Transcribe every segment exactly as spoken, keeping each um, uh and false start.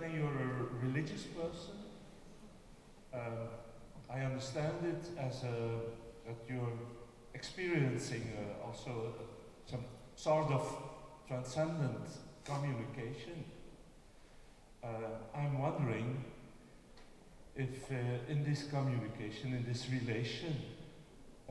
understanding you're a religious person. Um, I understand it as a, that you're experiencing uh, also uh, some sort of transcendent communication. Uh, I'm wondering if uh, in this communication, in this relation, uh,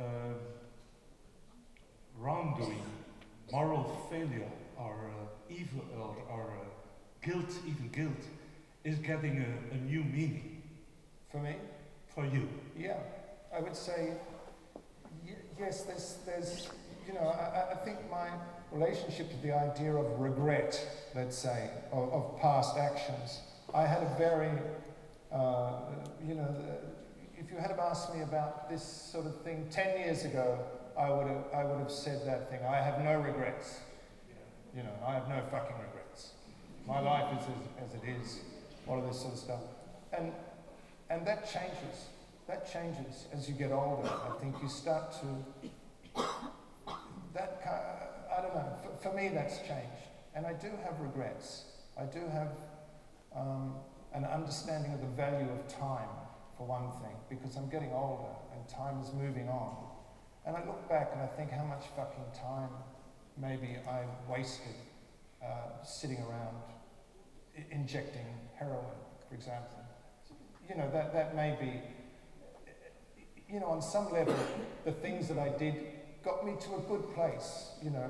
wrongdoing, moral failure, or uh, evil, or, or uh, guilt, even guilt, is getting a, a new meaning. For me? For you. Yeah, I would say, y yes, there's, there's, you know, I, I think my relationship to the idea of regret, let's say, of, of past actions, I had a very, uh, you know, if you had have asked me about this sort of thing ten years ago, I would have, I would have said that thing. I have no regrets. You know, I have no fucking regrets. My life is as, as it is, all of this sort of stuff. And, and that changes. That changes as you get older. I think you start to, that kind of, I don't know, for, for me that's changed. And I do have regrets. I do have um, an understanding of the value of time, for one thing, because I'm getting older and time is moving on. And I look back and I think how much fucking time maybe I wasted uh, sitting around I injecting heroin, for example. You know, that, that may be, you know, on some level, the things that I did got me to a good place, you know.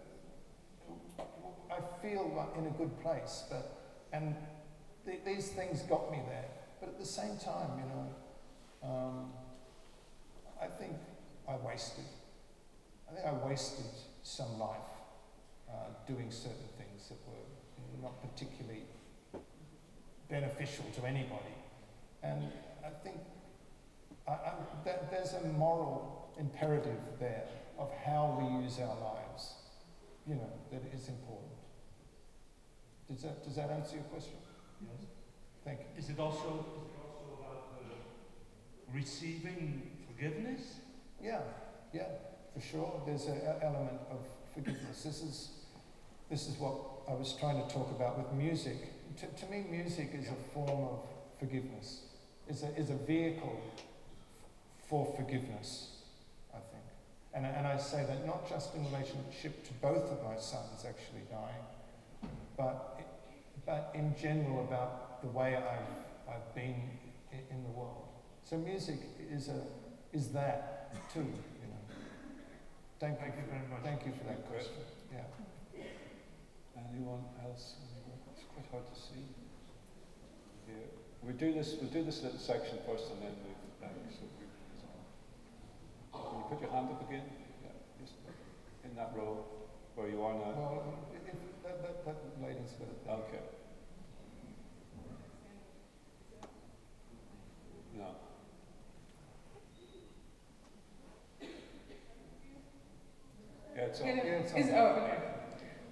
Uh, I feel in a good place, but, and th these things got me there. But at the same time, you know, um, I think I wasted, I think I wasted some life uh, doing certain things that were not particularly beneficial to anybody. And I think I, I, that there's a moral imperative there of how we use our lives, you know, that is important. Does that, does that answer your question? Yes. Thank you. Is it also, is it also about uh, receiving forgiveness? Yeah, yeah, for sure. There's an element of forgiveness. This is, this is what I was trying to talk about with music. To, to me, music is a form of forgiveness. Is a, is a vehicle for forgiveness, I think. And, and I say that not just in relationship to both of my sons actually dying, but, but in general about the way I've, I've been in, in the world. So music is, a, is that too, you know. Thank, Thank you, you very much. Thank you for that question. Yeah. Anyone else? It's quite hard to see. Yeah. We do this. We do this little section first, and then move back. So we, can you put your hand up again? Yeah, just in that row where you are now. Well, if that, that, that lady's got it there. Okay. No. Yeah, it's on. Yeah, Yeah, it's is, on. oh, okay.